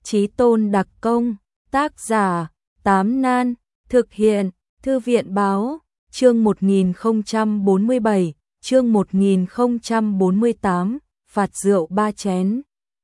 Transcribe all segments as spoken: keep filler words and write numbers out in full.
Chí tôn đặc công, tác giả, Tám Nan, thực hiện, Thư viện báo, chương một nghìn không trăm bốn mươi bảy, chương một nghìn không trăm bốn mươi tám, phạt rượu ba chén.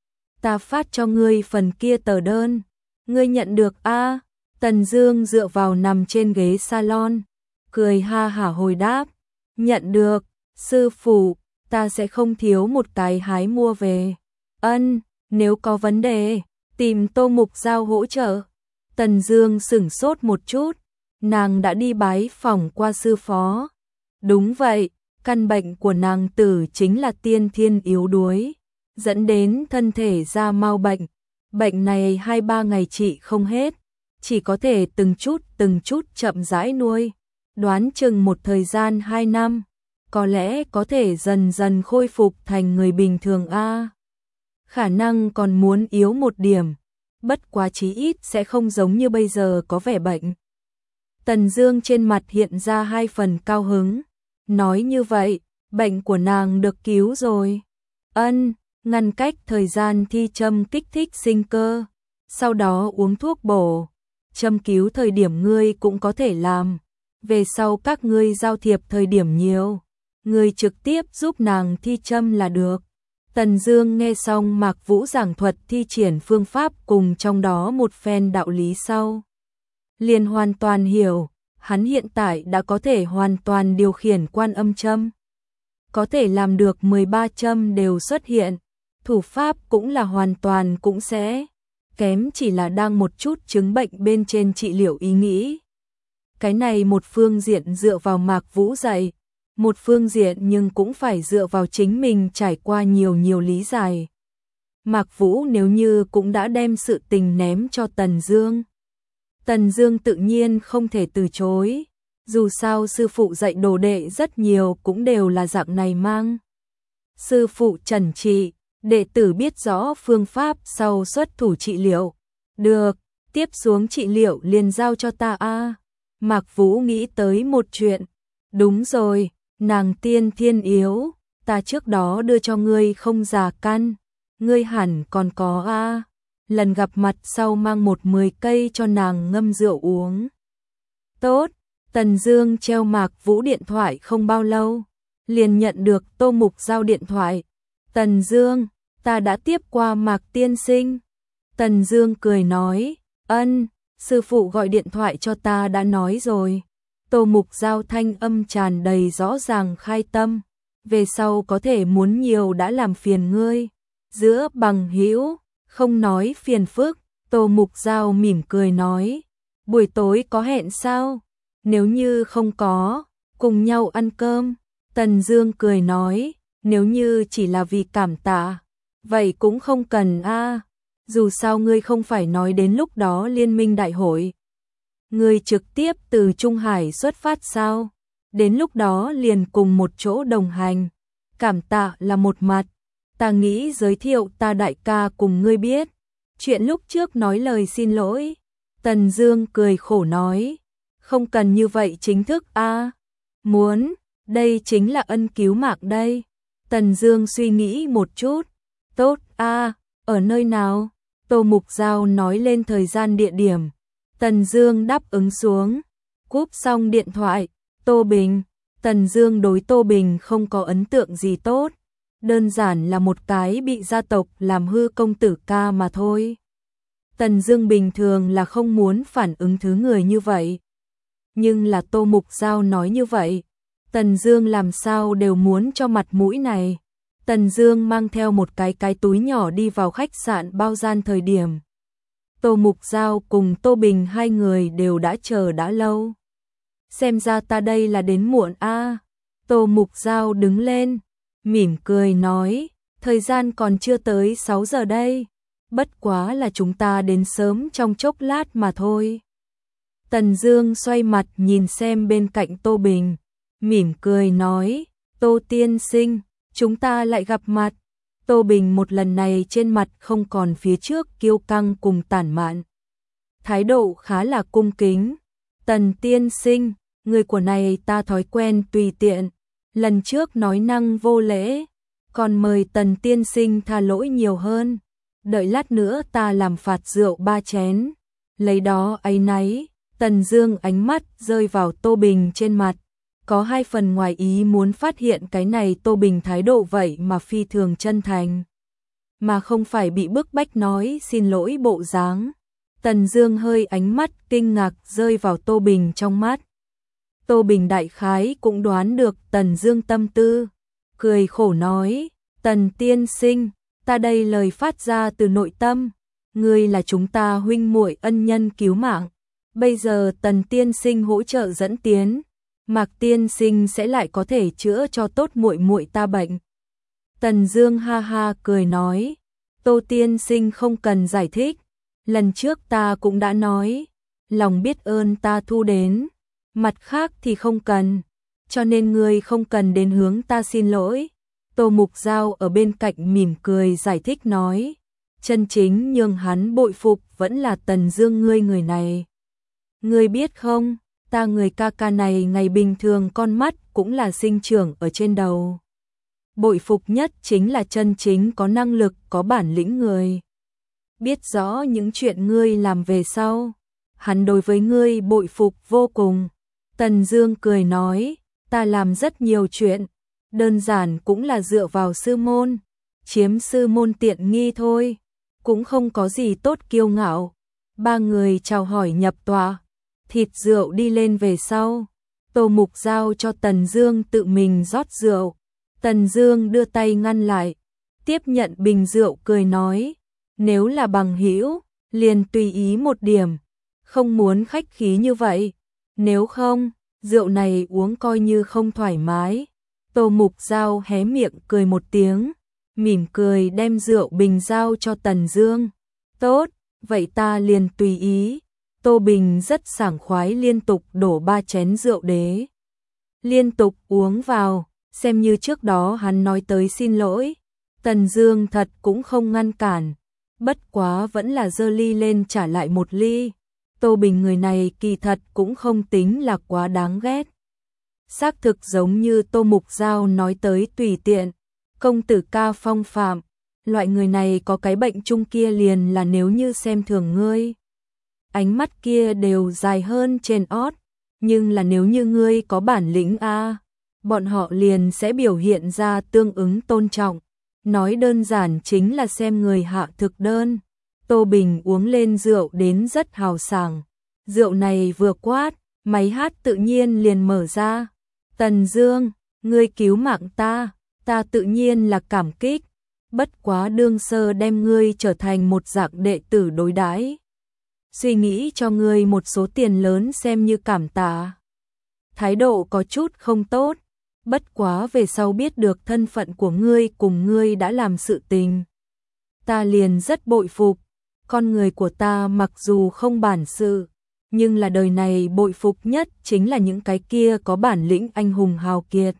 Ta phát cho ngươi phần kia tờ đơn, ngươi nhận được a? Tần Dương dựa vào nằm trên ghế salon, cười ha hả hồi đáp, nhận được, sư phụ, ta sẽ không thiếu một cái hái mua về. Ân, nếu có vấn đề, tìm Tô Mục Giao hỗ trợ. Tần Dương sững sốt một chút, nàng đã đi bái phỏng qua sư phó. Đúng vậy, căn bệnh của nàng tử chính là tiên thiên yếu đuối, dẫn đến thân thể ra mau bệnh. Bệnh này hai ba ngày trị không hết, chỉ có thể từng chút từng chút chậm rãi nuôi, đoán chừng một thời gian hai năm, có lẽ có thể dần dần khôi phục thành người bình thường a. Khả năng còn muốn yếu một điểm, bất quá chí ít sẽ không giống như bây giờ có vẻ bệnh. Tần Dương trên mặt hiện ra hai phần cao hứng, nói như vậy, bệnh của nàng được cứu rồi. Ân, ngăn cách thời gian thi châm kích thích sinh cơ, sau đó uống thuốc bổ. Châm cứu thời điểm ngươi cũng có thể làm, về sau các ngươi giao thiệp thời điểm nhiều, ngươi trực tiếp giúp nàng thi châm là được. Tần Dương nghe xong Mạc Vũ giảng thuật thi triển phương pháp cùng trong đó một phen đạo lý sau, liền hoàn toàn hiểu, hắn hiện tại đã có thể hoàn toàn điều khiển quan âm châm, có thể làm được mười ba châm đều xuất hiện, thủ pháp cũng là hoàn toàn cũng sẽ, kém chỉ là đang một chút chứng bệnh bên trên trị liệu ý nghĩ. Cái này một phương diện dựa vào Mạc Vũ dạy, một phương diện nhưng cũng phải dựa vào chính mình trải qua nhiều nhiều lý giải. Mạc Vũ nếu như cũng đã đem sự tình ném cho Tần Dương, Tần Dương tự nhiên không thể từ chối, dù sao sư phụ dạy đồ đệ rất nhiều cũng đều là dạng này mang. Sư phụ trần trị, đệ tử biết rõ phương pháp sau xuất thủ trị liệu. Được, tiếp xuống trị liệu liền giao cho ta a. Mạc Vũ nghĩ tới một chuyện, đúng rồi, nàng tiên thiên yếu, ta trước đó đưa cho ngươi không già căn, ngươi hẳn còn có a. Lần gặp mặt sau mang một mười cây cho nàng ngâm rượu uống. Tốt, Tần Dương treo Mạc Vũ điện thoại không bao lâu, liền nhận được Tô Mục Giao điện thoại. Tần Dương, ta đã tiếp qua Mạc tiên sinh. Tần Dương cười nói, ân, sư phụ gọi điện thoại cho ta đã nói rồi. Tô Mục Giao thanh âm tràn đầy rõ ràng khai tâm, về sau có thể muốn nhiều đã làm phiền ngươi. Giữa bằng hữu, không nói phiền phức. Tô Mục Giao mỉm cười nói, buổi tối có hẹn sao? Nếu như không có, cùng nhau ăn cơm. Tần Dương cười nói, nếu như chỉ là vì cảm tạ, vậy cũng không cần a. Dù sao ngươi không phải nói đến lúc đó liên minh đại hội, ngươi trực tiếp từ Trung Hải xuất phát sao? Đến lúc đó liền cùng một chỗ đồng hành. Cảm tạ là một mặt, ta nghĩ giới thiệu ta đại ca cùng ngươi biết. Chuyện lúc trước nói lời xin lỗi. Tần Dương cười khổ nói, không cần như vậy chính thức a. Muốn, đây chính là ân cứu mạng đây. Tần Dương suy nghĩ một chút, tốt a, ở nơi nào? Tô Mục Giao nói lên thời gian địa điểm. Tần Dương đáp ứng xuống, cúp xong điện thoại, Tô Bình. Tần Dương đối Tô Bình không có ấn tượng gì tốt, đơn giản là một cái bị gia tộc làm hư công tử ca mà thôi. Tần Dương bình thường là không muốn phản ứng thứ người như vậy, nhưng là Tô Mục Giao nói như vậy, Tần Dương làm sao đều muốn cho mặt mũi này. Tần Dương mang theo một cái cái túi nhỏ đi vào khách sạn bao gian thời điểm, Tô Mục Giao cùng Tô Bình hai người đều đã chờ đã lâu. Xem ra ta đây là đến muộn a. Tô Mục Giao đứng lên, mỉm cười nói, thời gian còn chưa tới sáu giờ đây, bất quá là chúng ta đến sớm trong chốc lát mà thôi. Tần Dương xoay mặt nhìn xem bên cạnh Tô Bình, mỉm cười nói, Tô tiên sinh, chúng ta lại gặp mặt. Tô Bình một lần này trên mặt không còn phía trước kiêu căng cùng tản mạn, thái độ khá là cung kính. Tần tiên sinh, người của này ta thói quen tùy tiện, lần trước nói năng vô lễ, còn mời Tần tiên sinh tha lỗi nhiều hơn. đợi lát nữa ta làm phạt rượu ba chén, lấy đó áy náy. Tần Dương ánh mắt rơi vào Tô Bình trên mặt, có hai phần ngoài ý muốn phát hiện cái này Tô Bình thái độ vậy mà phi thường chân thành, mà không phải bị bức bách nói xin lỗi bộ dáng. Tần Dương hơi ánh mắt kinh ngạc rơi vào Tô Bình trong mắt. Tô Bình đại khái cũng đoán được Tần Dương tâm tư, cười khổ nói, Tần tiên sinh, ta đây lời phát ra từ nội tâm, ngươi là chúng ta huynh muội ân nhân cứu mạng, bây giờ Tần tiên sinh hỗ trợ dẫn tiến, Mạc tiên sinh sẽ lại có thể chữa cho tốt muội muội ta bệnh. Tần Dương ha ha cười nói, Tô tiên sinh không cần giải thích, lần trước ta cũng đã nói, lòng biết ơn ta thu đến, mặt khác thì không cần, cho nên ngươi không cần đến hướng ta xin lỗi. Tô Mục Giao ở bên cạnh mỉm cười giải thích nói, chân chính nhưng hắn bội phục vẫn là Tần Dương ngươi người này. Ngươi biết không, ta người ca ca này ngày bình thường con mắt cũng là sinh trưởng ở trên đầu. Bội phục nhất chính là chân chính có năng lực, có bản lĩnh người. Biết rõ những chuyện ngươi làm về sau, hắn đối với ngươi bội phục vô cùng. Tần Dương cười nói, ta làm rất nhiều chuyện, đơn giản cũng là dựa vào sư môn, chiếm sư môn tiện nghi thôi, cũng không có gì tốt kiêu ngạo. Ba người chào hỏi nhập tọa, thịt rượu đi lên về sau, Tô Mục Giao cho Tần Dương tự mình rót rượu. Tần Dương đưa tay ngăn lại, tiếp nhận bình rượu cười nói, nếu là bằng hữu, liền tùy ý một điểm, không muốn khách khí như vậy, nếu không, rượu này uống coi như không thoải mái. Tô Mục Giao hé miệng cười một tiếng, mỉm cười đem rượu bình giao cho Tần Dương. Tốt, vậy ta liền tùy ý. Tô Bình rất sảng khoái liên tục đổ ba chén rượu đế. Liên tục uống vào, xem như trước đó hắn nói tới xin lỗi. Tần Dương thật cũng không ngăn cản, bất quá vẫn là giơ ly lên trả lại một ly. Tô Bình người này kỳ thật cũng không tính là quá đáng ghét. Xác thực giống như Tô Mục Giao nói tới tùy tiện, công tử ca phong phạm, loại người này có cái bệnh chung kia liền là nếu như xem thường ngươi, ánh mắt kia đều dài hơn trên ót, nhưng là nếu như ngươi có bản lĩnh a, bọn họ liền sẽ biểu hiện ra tương ứng tôn trọng. Nói đơn giản chính là xem người hạ thực đơn. Tô Bình uống lên rượu đến rất hào sảng. Rượu này vừa quát, máy hát tự nhiên liền mở ra. Tần Dương, ngươi cứu mạng ta, ta tự nhiên là cảm kích. Bất quá đương sơ đem ngươi trở thành một dạng đệ tử đối đãi, suy nghĩ cho ngươi một số tiền lớn xem như cảm tạ. Thái độ có chút không tốt, bất quá về sau biết được thân phận của ngươi cùng ngươi đã làm sự tình, ta liền rất bội phục. Con người của ta mặc dù không bản sự, nhưng là đời này bội phục nhất chính là những cái kia có bản lĩnh anh hùng hào kiệt.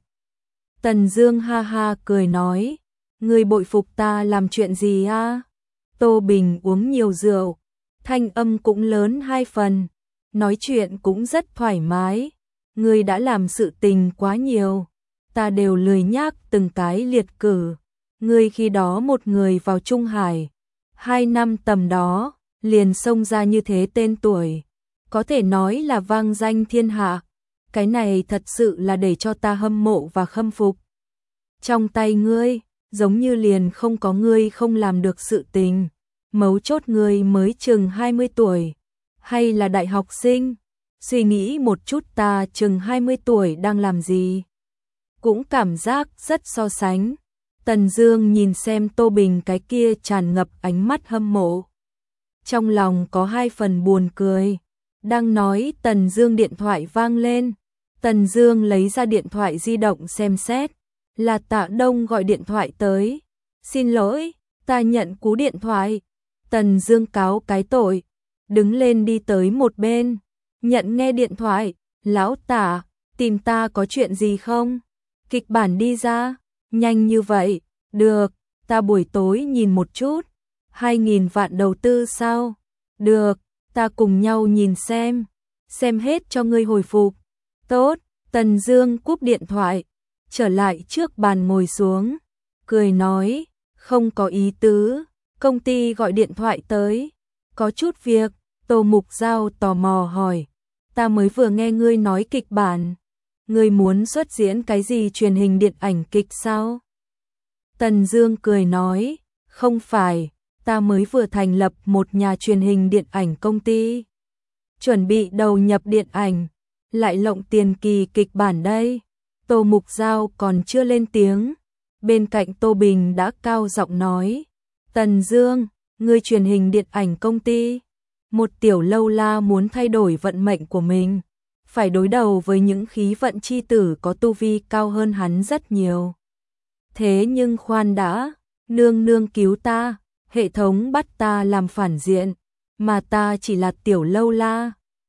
Tần Dương ha ha cười nói, ngươi bội phục ta làm chuyện gì a? Tô Bình uống nhiều rượu, thanh âm cũng lớn hai phần, nói chuyện cũng rất thoải mái. Ngươi đã làm sự tình quá nhiều, ta đều lười nhác từng cái liệt cử. Ngươi khi đó một người vào Trung Hải, hai năm tầm đó, liền xông ra như thế tên tuổi, có thể nói là vang danh thiên hạ. Cái này thật sự là để cho ta hâm mộ và khâm phục. Trong tay ngươi, giống như liền không có ngươi không làm được sự tình. Mấu chốt ngươi mới chừng hai mươi tuổi, hay là đại học sinh? Suy nghĩ một chút ta chừng hai mươi tuổi đang làm gì? Cũng cảm giác rất so sánh. Tần Dương nhìn xem Tô Bình cái kia tràn ngập ánh mắt hâm mộ, trong lòng có hai phần buồn cười. Đang nói, Tần Dương điện thoại vang lên. Tần Dương lấy ra điện thoại di động xem xét, là Tạ Đông gọi điện thoại tới. Xin lỗi, ta nhận cú điện thoại. Tần Dương cáo cái tội, đứng lên đi tới một bên, nhận nghe điện thoại. Lão Tạ, tìm ta có chuyện gì không? Kịch bản đi ra, nhanh như vậy, được, ta buổi tối nhìn một chút. Hai nghìn vạn đầu tư sao? Được, ta cùng nhau nhìn xem, xem hết cho ngươi hồi phục. Tốt. Tần Dương cúp điện thoại, trở lại trước bàn ngồi xuống, cười nói, không có ý tứ, Công ty gọi điện thoại tới. Có chút việc, Tô Mục Giao tò mò hỏi. Ta mới vừa nghe ngươi nói kịch bản. Ngươi muốn xuất diễn cái gì, truyền hình điện ảnh kịch sao? Tần Dương cười nói, không phải, ta mới vừa thành lập một nhà truyền hình điện ảnh công ty. Chuẩn bị đầu nhập điện ảnh, lại lộng tiền kỳ kịch bản đây. Tô Mục Giao còn chưa lên tiếng. Bên cạnh Tô Bình đã cao giọng nói, Tần Dương, ngươi truyền hình điện ảnh công ty. Một tiểu lâu la muốn thay đổi vận mệnh của mình, phải đối đầu với những khí vận chi tử có tu vi cao hơn hắn rất nhiều. Thế nhưng khoan đã, nương nương cứu ta, hệ thống bắt ta làm phản diện, mà ta chỉ là tiểu lâu la,